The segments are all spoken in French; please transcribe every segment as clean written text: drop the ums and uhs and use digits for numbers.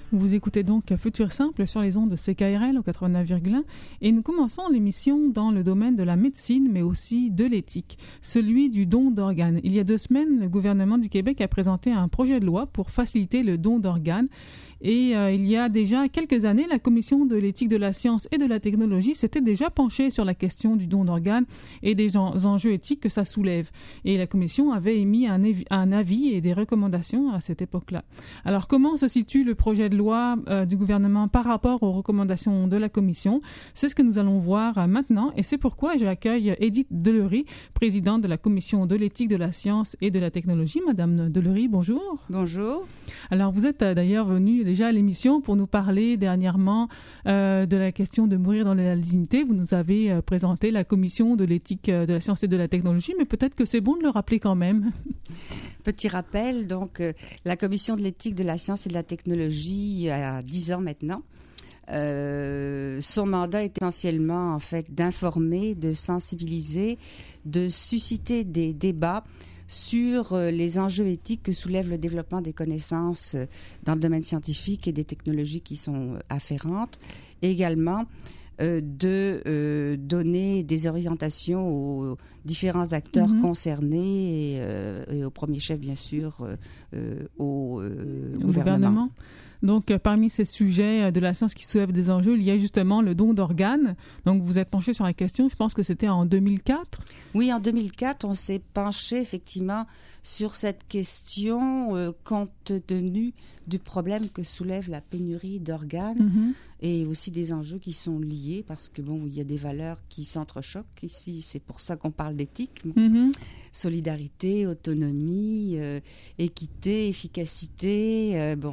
Vous écoutez donc Futur Simple sur les ondes de CKRL au 89,1 et nous commençons l'émission dans le domaine de la médecine mais aussi de l'éthique, celui du don d'organes. Il y a 2 semaines, le gouvernement du Québec a présenté un projet de loi pour faciliter le don d'organes. Et il y a déjà quelques années, la Commission de l'éthique de la science et de la technologie s'était déjà penchée sur la question du don d'organes et des enjeux éthiques que ça soulève. Et la Commission avait émis un avis et des recommandations à cette époque-là. Alors, comment se situe le projet de loi du gouvernement par rapport aux recommandations de la Commission? C'est ce que nous allons voir maintenant et c'est pourquoi j'accueille Edith Delury, présidente de la Commission de l'éthique de la science et de la technologie. Madame Delury, bonjour. Bonjour. Alors, vous êtes d'ailleurs venue déjà à l'émission pour nous parler dernièrement de la question de mourir dans la dignité. Vous nous avez présenté la commission de l'éthique de la science et de la technologie, mais peut-être que c'est bon de le rappeler quand même. Petit rappel, donc la commission de l'éthique de la science et de la technologie a 10 ans maintenant. Son mandat est essentiellement en fait d'informer, de sensibiliser, de susciter des débats sur les enjeux éthiques que soulève le développement des connaissances dans le domaine scientifique et des technologies qui sont afférentes. Et également de donner des orientations aux différents acteurs concernés et au premier chef, bien sûr, au gouvernement. Donc, parmi ces sujets de la science qui soulèvent des enjeux, il y a justement le don d'organes. Donc, vous êtes penché sur la question, je pense que c'était en 2004. Oui, en 2004, on s'est penché effectivement sur cette question compte tenu du problème que soulève la pénurie d'organes et aussi des enjeux qui sont liés parce que, bon, il y a des valeurs qui s'entrechoquent ici. C'est pour ça qu'on parle d'éthique. Solidarité, autonomie, équité, efficacité,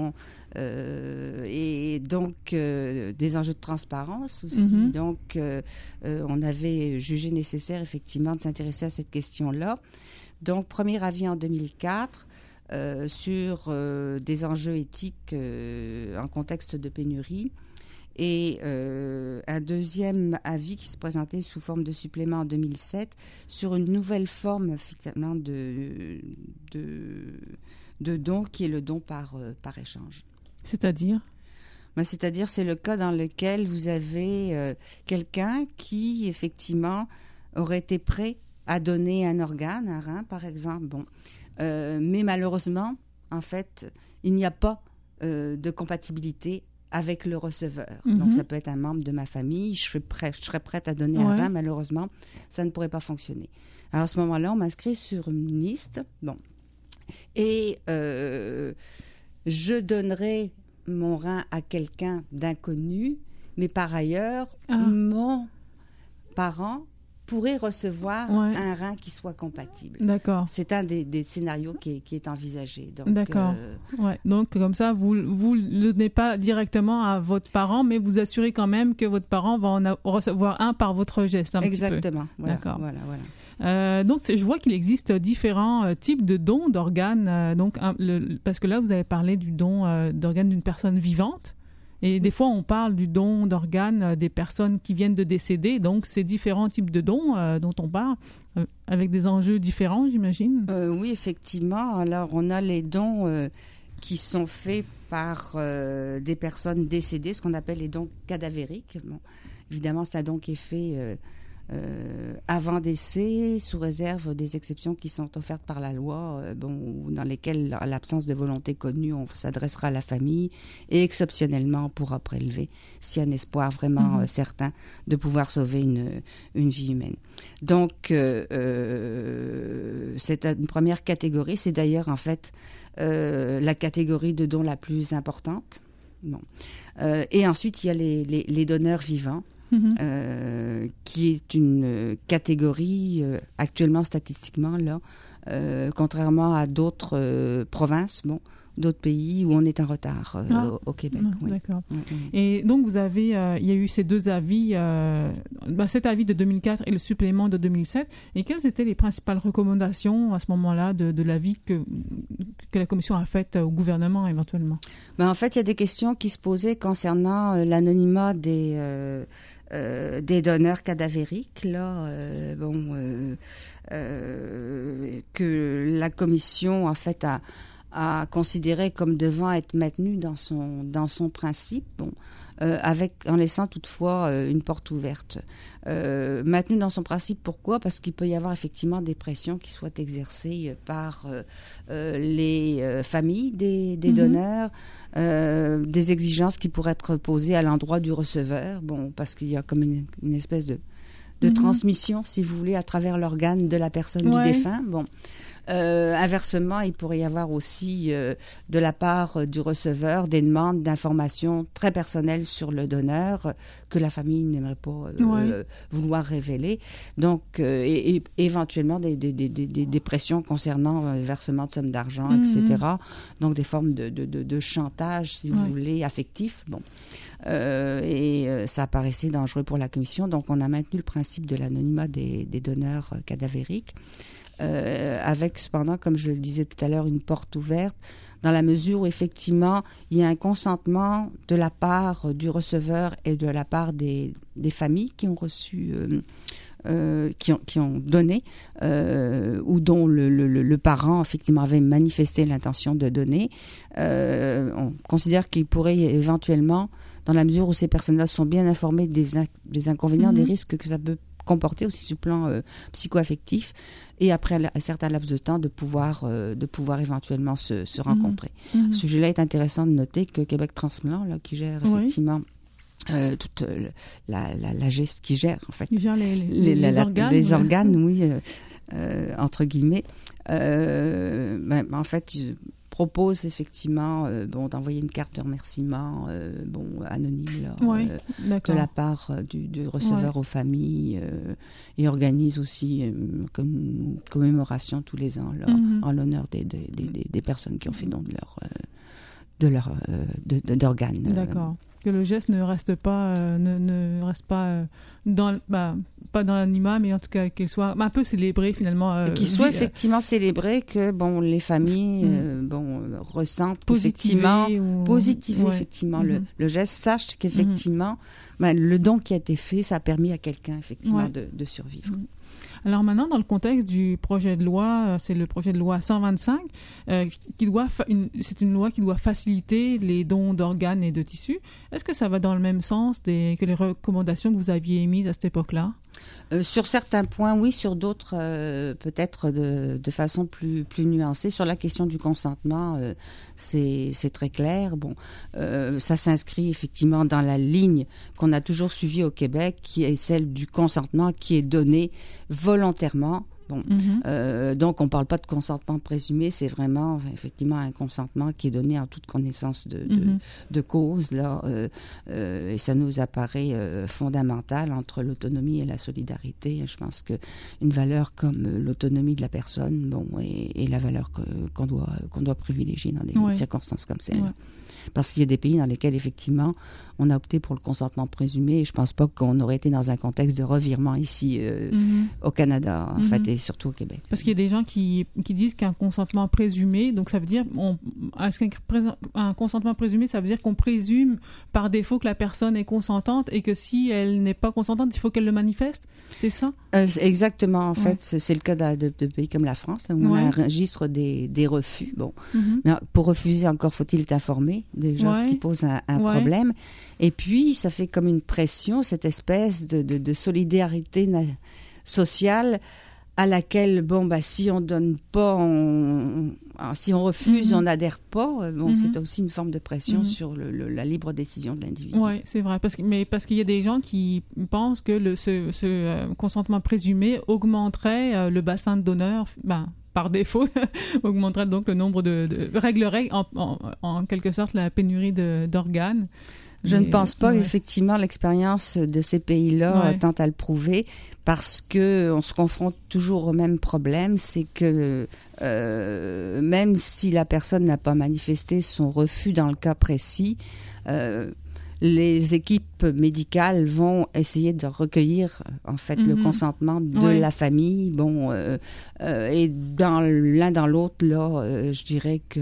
et donc des enjeux de transparence aussi. Donc, on avait jugé nécessaire effectivement de s'intéresser à cette question-là. Donc, premier avis en 2004 sur des enjeux éthiques en contexte de pénurie. Et un deuxième avis qui se présentait sous forme de supplément en 2007 sur une nouvelle forme finalement de don qui est le don par échange. C'est-à-dire? C'est-à-dire, c'est le cas dans lequel vous avez quelqu'un qui, effectivement, aurait été prêt à donner un organe, un rein, par exemple. Mais malheureusement, en fait, il n'y a pas de compatibilité avec le receveur. Donc, ça peut être un membre de ma famille. Je serais prête à donner un rein. Malheureusement, ça ne pourrait pas fonctionner. Alors, à ce moment-là, on m'inscrit sur une liste. Et je donnerai mon rein à quelqu'un d'inconnu, mais par ailleurs, mon parent pourrait recevoir un rein qui soit compatible. D'accord. C'est un des scénarios qui est envisagé. Donc, d'accord. Donc, comme ça, vous ne le donnez pas directement à votre parent, mais vous assurez quand même que votre parent va en recevoir un par votre geste. Exactement. Petit peu. D'accord. Voilà. Donc, je vois qu'il existe différents types de dons d'organes. Parce que là, vous avez parlé du don d'organes d'une personne vivante. Et des fois, on parle du don d'organes des personnes qui viennent de décéder. Donc, c'est différents types de dons dont on parle, avec des enjeux différents, j'imagine. Oui, effectivement. Alors, on a les dons qui sont faits par des personnes décédées, ce qu'on appelle les dons cadavériques. Bon, évidemment, c'est un don qui est fait avant décès, sous réserve des exceptions qui sont offertes par la loi, dans lesquelles, en l'absence de volonté connue, on s'adressera à la famille et exceptionnellement, on pourra prélever s'il y a un espoir vraiment certain de pouvoir sauver une vie humaine. Donc, c'est une première catégorie. C'est d'ailleurs, en fait, la catégorie de dons la plus importante. Et ensuite, il y a les donneurs vivants. Qui est une catégorie actuellement statistiquement là, contrairement à d'autres provinces, d'autres pays où on est en retard au Québec. D'accord. Et donc il y a eu ces deux avis, cet avis de 2004 et le supplément de 2007. Et quelles étaient les principales recommandations à ce moment-là de l'avis que la Commission a fait au gouvernement éventuellement? En fait, il y a des questions qui se posaient concernant l'anonymat des donneurs cadavériques, là, que la Commission, en fait, à considérer comme devant être maintenu dans son principe, en laissant toutefois une porte ouverte. Maintenu dans son principe, pourquoi? Parce qu'il peut y avoir effectivement des pressions qui soient exercées par les familles des donneurs, des exigences qui pourraient être posées à l'endroit du receveur, parce qu'il y a comme une espèce de transmission, si vous voulez, à travers l'organe de la personne du défunt. Inversement, il pourrait y avoir aussi de la part du receveur des demandes d'informations très personnelles sur le donneur que la famille n'aimerait pas vouloir révéler. Donc, et éventuellement des pressions concernant le versement de sommes d'argent, etc. Donc, des formes de chantage, si vous voulez, affectif. Ça apparaissait dangereux pour la commission. Donc, on a maintenu le principe de l'anonymat des donneurs cadavériques. Avec cependant, comme je le disais tout à l'heure, une porte ouverte dans la mesure où effectivement il y a un consentement de la part du receveur et de la part des familles qui ont reçu, qui ont donné ou dont le parent effectivement avait manifesté l'intention de donner. On considère qu'il pourrait éventuellement, dans la mesure où ces personnes-là sont bien informées des inconvénients, des risques que ça peut comporter aussi sur le plan psycho-affectif, et après un certain laps de temps de pouvoir éventuellement se rencontrer. Ce sujet-là est intéressant de noter que Québec Transplant, là, qui gère effectivement toute la geste, qui gère en fait qui gère les organes, les organes, entre guillemets, en fait propose effectivement d'envoyer une carte de remerciement anonyme de la part du receveur aux familles, et organise aussi comme une commémoration tous les ans là, en l'honneur des personnes qui ont fait don d'organes. D'accord. Que le geste ne reste pas pas dans l'anonymat, mais en tout cas qu'il soit un peu célébré finalement. Qu'il soit effectivement célébré, que les familles ressentent effectivement effectivement le geste, sachent qu'effectivement le don qui a été fait, ça a permis à quelqu'un effectivement de survivre. Alors maintenant, dans le contexte du projet de loi, c'est le projet de loi 125, c'est une loi qui doit faciliter les dons d'organes et de tissus. Est-ce que ça va dans le même sens que les recommandations que vous aviez émises à cette époque-là? Sur certains points, oui. Sur d'autres, peut-être de façon plus nuancée. Sur la question du consentement, c'est très clair. Ça s'inscrit effectivement dans la ligne qu'on a toujours suivie au Québec, qui est celle du consentement qui est donné volontairement. Donc, on ne parle pas de consentement présumé, c'est vraiment effectivement un consentement qui est donné en toute connaissance de cause, là, et ça nous apparaît fondamental entre l'autonomie et la solidarité. Je pense qu'une valeur comme l'autonomie de la personne est la valeur qu'on doit privilégier dans des circonstances comme celle-là. Parce qu'il y a des pays dans lesquels, effectivement, on a opté pour le consentement présumé, et je ne pense pas qu'on aurait été dans un contexte de revirement ici au Canada, en fait, et surtout au Québec. Parce qu'il y a des gens qui disent qu'un consentement présumé, donc ça veut dire, un consentement présumé, ça veut dire qu'on présume par défaut que la personne est consentante, et que si elle n'est pas consentante, il faut qu'elle le manifeste, c'est ça? Exactement, en fait, c'est le cas de pays comme la France, là, où on a un registre des refus. Mais pour refuser, encore faut-il être informé, déjà, ce qui pose un problème. Et puis, ça fait comme une pression, cette espèce de solidarité sociale à laquelle, si on donne pas, si on refuse, on n'adhère pas, c'est aussi une forme de pression sur la libre décision de l'individu. Oui, c'est vrai, parce qu'il y a des gens qui pensent que ce consentement présumé augmenterait le bassin de donneurs, par défaut, augmenterait donc le nombre réglerait en quelque sorte la pénurie d'organes. Je ne pense pas, effectivement, l'expérience de ces pays-là tente à le prouver, parce qu'on se confronte toujours au même problème, c'est que même si la personne n'a pas manifesté son refus dans le cas précis, les équipes médicales vont essayer de recueillir en fait le consentement de la famille, et dans l'un dans l'autre là, je dirais que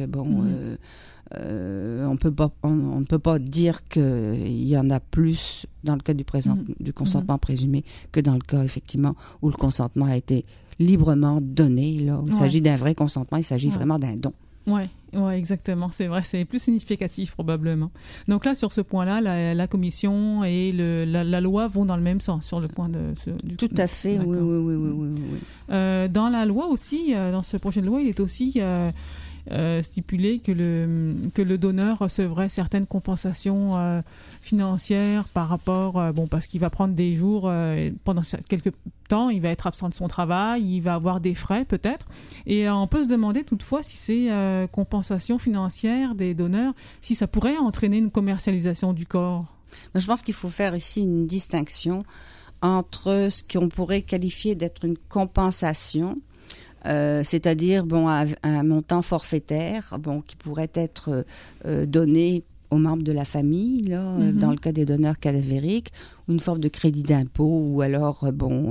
on ne peut pas dire qu'il y en a plus dans le cas du consentement présumé que dans le cas effectivement où le consentement a été librement donné. Là, il s'agit d'un vrai consentement, il s'agit vraiment d'un don. Ouais, exactement. C'est vrai, c'est plus significatif probablement. Donc là, sur ce point-là, la commission et la loi vont dans le même sens sur le point du. Tout à fait, oui. Dans la loi aussi, dans ce projet de loi, il est aussi stipulé que le donneur recevrait certaines compensations financières par rapport, parce qu'il va prendre des jours pendant quelques temps, il va être absent de son travail, il va avoir des frais peut-être, et on peut se demander toutefois si ces compensations financières des donneurs, si ça pourrait entraîner une commercialisation du corps. Je pense qu'il faut faire ici une distinction entre ce qu'on pourrait qualifier d'être une compensation, c'est-à-dire un montant forfaitaire qui pourrait être donné aux membres de la famille, là, dans le cas des donneurs cadavériques, ou une forme de crédit d'impôt, ou alors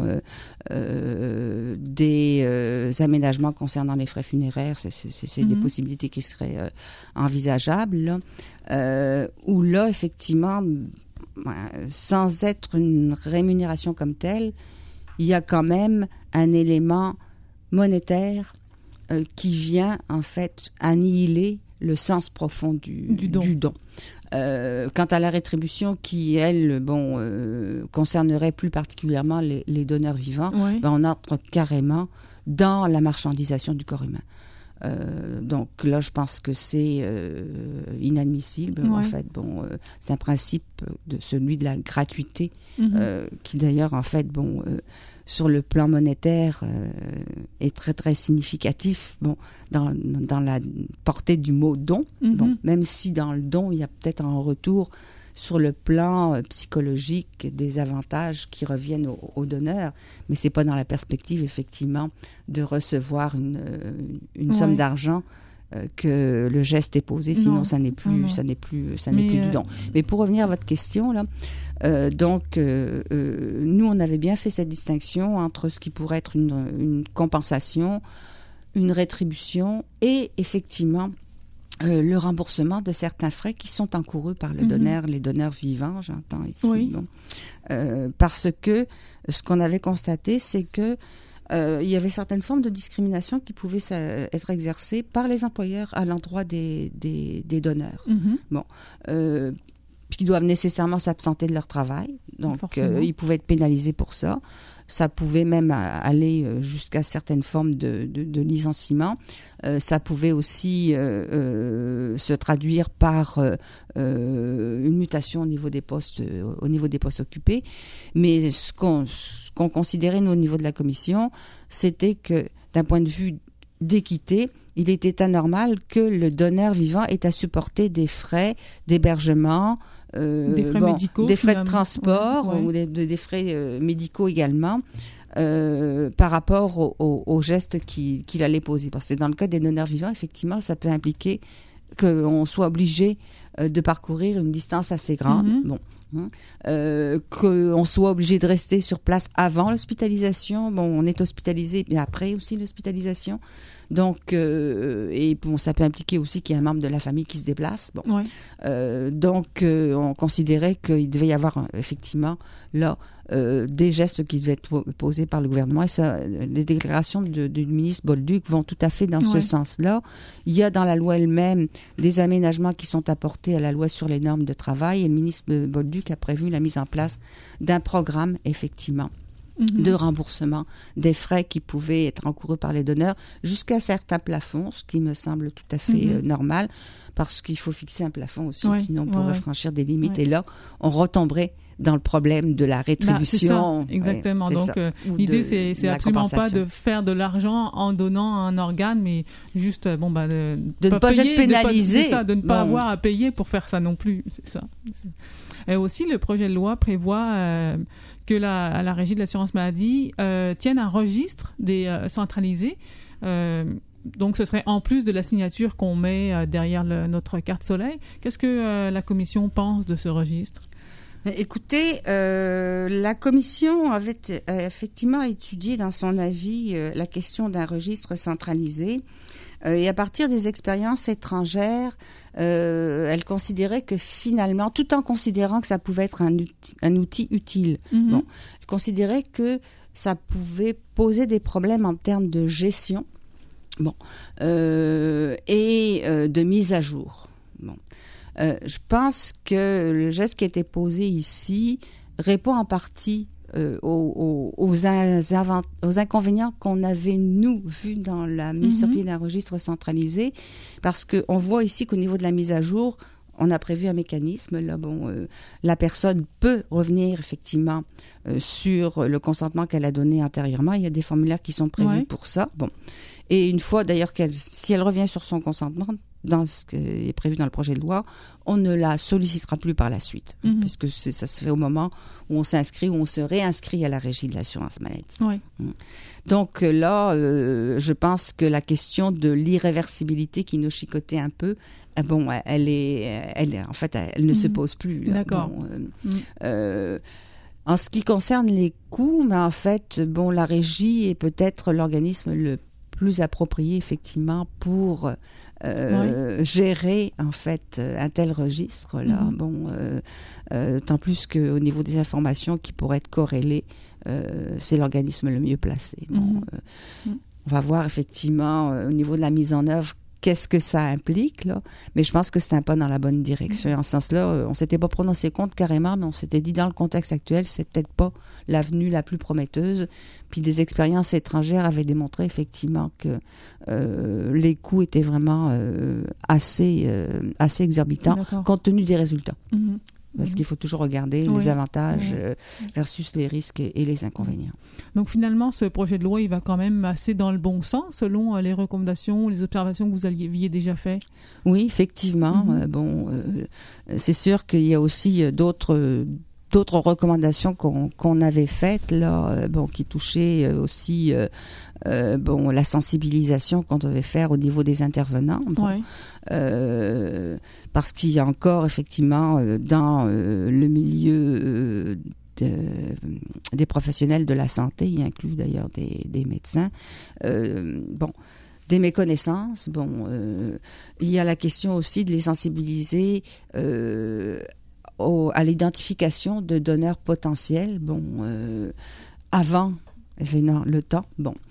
des aménagements concernant les frais funéraires, c'est des possibilités qui seraient envisageables, là. Où là, effectivement, sans être une rémunération comme telle, il y a quand même un élément monétaire qui vient en fait annihiler le sens profond du don. Quant à la rétribution qui, elle, concernerait plus particulièrement les donneurs vivants, on entre carrément dans la marchandisation du corps humain. Donc là, je pense que c'est inadmissible. En fait, c'est un principe celui de la gratuité, qui d'ailleurs, en fait, sur le plan monétaire, est très très significatif. Dans la portée du mot don. Même si dans le don, il y a peut-être en retour sur le plan psychologique des avantages qui reviennent aux donneurs, mais c'est pas dans la perspective effectivement de recevoir une somme d'argent que le geste est posé, sinon ça n'est plus du don. Mais pour revenir à votre question là, nous on avait bien fait cette distinction entre ce qui pourrait être une compensation, une rétribution et effectivement le remboursement de certains frais qui sont encourus par le donneur, les donneurs vivants, j'entends ici. Parce que ce qu'on avait constaté, c'est que il y avait certaines formes de discrimination qui pouvaient être exercées par les employeurs à l'endroit des donneurs. Puis qui doivent nécessairement s'absenter de leur travail. Donc, ils pouvaient être pénalisés pour ça. Ça pouvait même aller jusqu'à certaines formes de licenciement. Ça pouvait aussi se traduire par une mutation au niveau des postes occupés. Mais ce qu'on considérait, nous, au niveau de la commission, c'était que, d'un point de vue d'équité, il était anormal que le donneur vivant ait à supporter des frais d'hébergement, des frais médicaux, des frais de transport ou des frais médicaux également, par rapport au gestes qu'il allait poser. Parce que dans le cas des donneurs vivants, effectivement, ça peut impliquer qu'on soit obligé de parcourir une distance assez grande. Qu'on soit obligé de rester sur place avant l'hospitalisation. On est hospitalisé, mais après aussi l'hospitalisation. Donc, ça peut impliquer aussi qu'il y a un membre de la famille qui se déplace. Donc, on considérait qu'il devait y avoir effectivement là des gestes qui devaient être posés par le gouvernement. Et ça, les déclarations du ministre Bolduc vont tout à fait dans ce sens-là. Il y a dans la loi elle-même des aménagements qui sont apportés à la loi sur les normes de travail. Et le ministre Bolduc a prévu la mise en place d'un programme, effectivement, de remboursement des frais qui pouvaient être encourus par les donneurs jusqu'à certains plafonds, ce qui me semble tout à fait normal, parce qu'il faut fixer un plafond aussi, sinon on pourrait franchir des limites. Et là, on retomberait dans le problème de la rétribution. C'est ça, exactement. Donc, l'idée, c'est absolument pas de faire de l'argent en donnant un organe, mais juste de ne pas être pénalisé. De ne pas avoir à payer pour faire ça non plus. C'est ça. Et aussi, le projet de loi prévoit que la Régie de l'assurance maladie tienne un registre centralisé. Donc, ce serait en plus de la signature qu'on met derrière notre carte soleil. Qu'est-ce que la Commission pense de ce registre? Écoutez, la Commission avait effectivement étudié dans son avis la question d'un registre centralisé. Et à partir des expériences étrangères, elle considérait que finalement, tout en considérant que ça pouvait être un outil utile, elle considérait que ça pouvait poser des problèmes en termes de gestion Bon. De mise à jour. Bon. Je pense que le geste qui a été posé ici répond en partie aux inconvénients qu'on avait, nous, vus dans la mise sur pied d'un registre centralisé, parce qu'on voit ici qu'au niveau de la mise à jour, on a prévu un mécanisme. Là, la personne peut revenir effectivement sur le consentement qu'elle a donné antérieurement. Il y a des formulaires qui sont prévus pour ça. Bon. Et une fois, d'ailleurs, si elle revient sur son consentement, dans ce qui est prévu dans le projet de loi, on ne la sollicitera plus par la suite, puisque ça se fait au moment où on s'inscrit, où on se réinscrit à la régie de l'assurance maladie. Oui. Donc là, je pense que la question de l'irréversibilité qui nous chicotait un peu, elle ne se pose plus. Là. D'accord. En ce qui concerne les coûts, mais en fait, la régie est peut-être l'organisme le plus approprié effectivement pour gérer en fait un tel registre là. Tant plus qu'au niveau des informations qui pourraient être corrélées, c'est l'organisme le mieux placé. On va voir effectivement au niveau de la mise en œuvre qu'est-ce que ça implique, là. Mais je pense que c'est un pas dans la bonne direction. Et en ce sens-là, on s'était pas prononcé contre carrément, mais on s'était dit dans le contexte actuel, c'est peut-être pas l'avenue la plus prometteuse. Puis des expériences étrangères avaient démontré effectivement que les coûts étaient vraiment assez exorbitants compte tenu des résultats. Parce qu'il faut toujours regarder les avantages versus les risques et les inconvénients. Donc finalement, ce projet de loi, il va quand même assez dans le bon sens, selon les recommandations, les observations que vous aviez déjà faites? Oui, effectivement. C'est sûr qu'il y a aussi d'autres recommandations qu'on avait faites là, qui touchaient aussi la sensibilisation qu'on devait faire au niveau des intervenants. Parce qu'il y a encore effectivement dans le milieu des professionnels de la santé, y inclut d'ailleurs des médecins, des méconnaissances. Il y a la question aussi de les sensibiliser à l'identification de donneurs potentiels, avant le temps,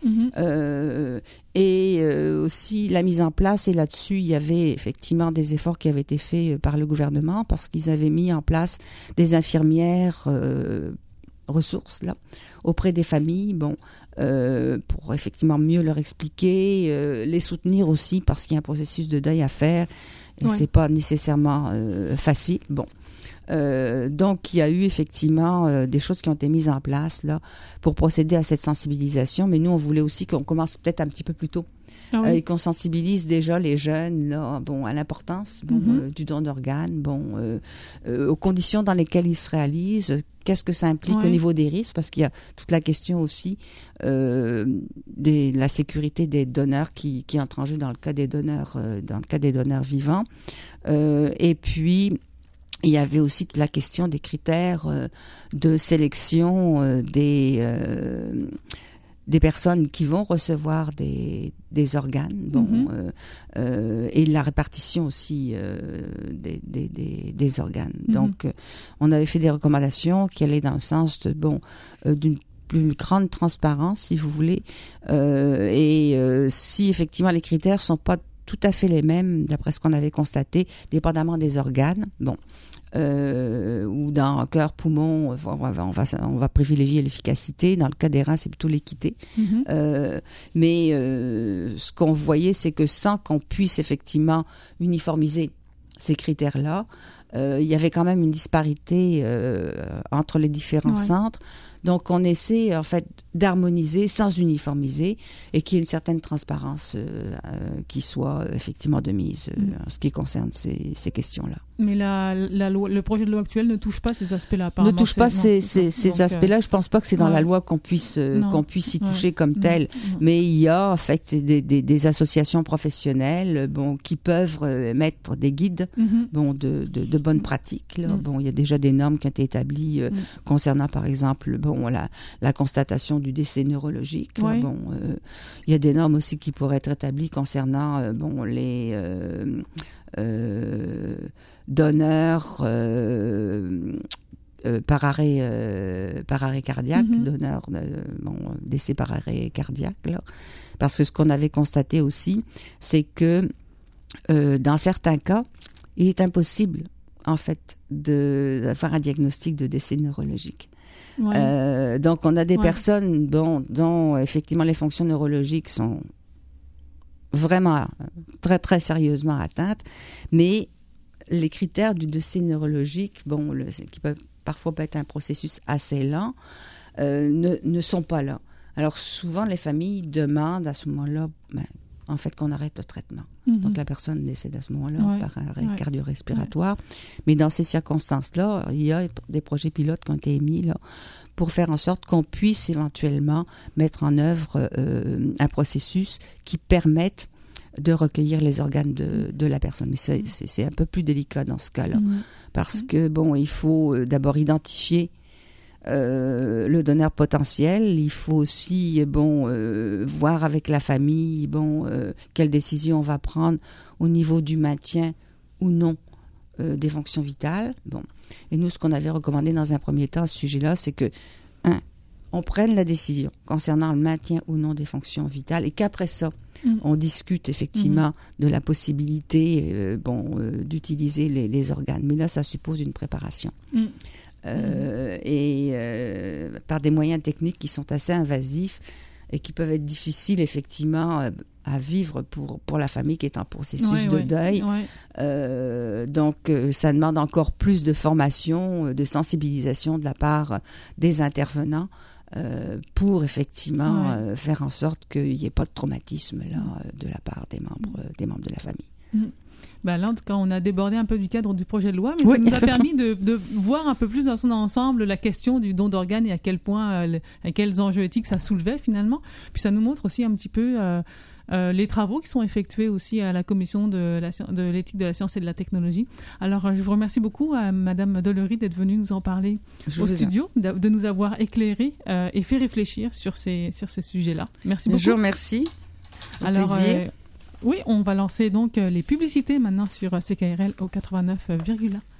aussi la mise en place, et là-dessus, il y avait effectivement des efforts qui avaient été faits par le gouvernement, parce qu'ils avaient mis en place des infirmières ressources, là, auprès des familles, pour effectivement mieux leur expliquer, les soutenir aussi, parce qu'il y a un processus de deuil à faire, et c'est pas nécessairement facile, donc, il y a eu effectivement des choses qui ont été mises en place là pour procéder à cette sensibilisation. Mais nous, on voulait aussi qu'on commence peut-être un petit peu plus tôt et qu'on sensibilise déjà les jeunes là, à l'importance du don d'organes, aux conditions dans lesquelles ils se réalisent. Qu'est-ce que ça implique au niveau des risques? Parce qu'il y a toute la question aussi de la sécurité des donneurs qui entrent en jeu dans le cas des donneurs vivants. Et puis il y avait aussi toute la question des critères de sélection des personnes qui vont recevoir des organes, et la répartition aussi des organes. Donc, on avait fait des recommandations qui allaient dans le sens d'une plus grande transparence, si vous voulez, et si effectivement les critères sont pas tout à fait les mêmes, d'après ce qu'on avait constaté, dépendamment des organes. Ou dans cœur, poumon, on va privilégier l'efficacité. Dans le cas des reins, c'est plutôt l'équité. Mais ce qu'on voyait, c'est que sans qu'on puisse effectivement uniformiser ces critères-là, il y avait quand même une disparité entre les différents centres. Donc, on essaie, en fait, d'harmoniser sans uniformiser et qu'il y ait une certaine transparence qui soit effectivement de mise en ce qui concerne ces questions-là. Mais la loi, le projet de loi actuel ne touche pas ces aspects-là, apparemment. Ne touche pas ces aspects-là. Je ne pense pas que c'est dans la loi qu'on puisse y toucher comme tel. Mais il y a, en fait, des associations professionnelles qui peuvent mettre des guides de bonnes pratiques. Là. Il y a déjà des normes qui ont été établies concernant, par exemple, la constatation du décès neurologique. Il y a des normes aussi qui pourraient être établies concernant les donneurs par arrêt cardiaque, donneur, décès par arrêt cardiaque, là. Parce que ce qu'on avait constaté aussi, c'est que dans certains cas, il est impossible, en fait, de faire un diagnostic de décès neurologique. Ouais. Donc, on a des personnes dont, effectivement, les fonctions neurologiques sont vraiment très, très sérieusement atteintes, mais les critères du décès neurologique, qui peuvent parfois être un processus assez lent, ne sont pas là. Alors, souvent, les familles demandent à ce moment-là, en fait, qu'on arrête le traitement. Donc, la personne décède à ce moment-là par arrêt cardio-respiratoire. Mais dans ces circonstances-là, il y a des projets pilotes qui ont été émis là, pour faire en sorte qu'on puisse éventuellement mettre en œuvre un processus qui permette de recueillir les organes de la personne. Mais c'est un peu plus délicat dans ce cas-là. Parce que, il faut d'abord identifier le donneur potentiel. Il faut aussi voir avec la famille quelle décision on va prendre au niveau du maintien ou non des fonctions vitales. Et nous, ce qu'on avait recommandé dans un premier temps à ce sujet-là, c'est que on prenne la décision concernant le maintien ou non des fonctions vitales et qu'après ça, on discute effectivement de la possibilité d'utiliser les organes. Mais là, ça suppose une préparation. Et par des moyens techniques qui sont assez invasifs et qui peuvent être difficiles effectivement à vivre pour la famille qui est en processus de deuil. Donc, ça demande encore plus de formation, de sensibilisation de la part des intervenants pour effectivement faire en sorte qu'il n'y ait pas de traumatisme là, de la part des membres de la famille. Là, en tout cas, on a débordé un peu du cadre du projet de loi, mais ça nous a permis de voir un peu plus dans son ensemble la question du don d'organes et à quel point, à quels enjeux éthiques ça soulevait finalement. Puis ça nous montre aussi un petit peu les travaux qui sont effectués aussi à la commission de l'éthique de la science et de la technologie. Alors, je vous remercie beaucoup, Madame Delory, d'être venue nous en parler au studio, de nous avoir éclairé et fait réfléchir sur ces sujets-là. Merci beaucoup. Je vous remercie. Alors, oui, on va lancer donc les publicités maintenant sur CKRL au 89,1.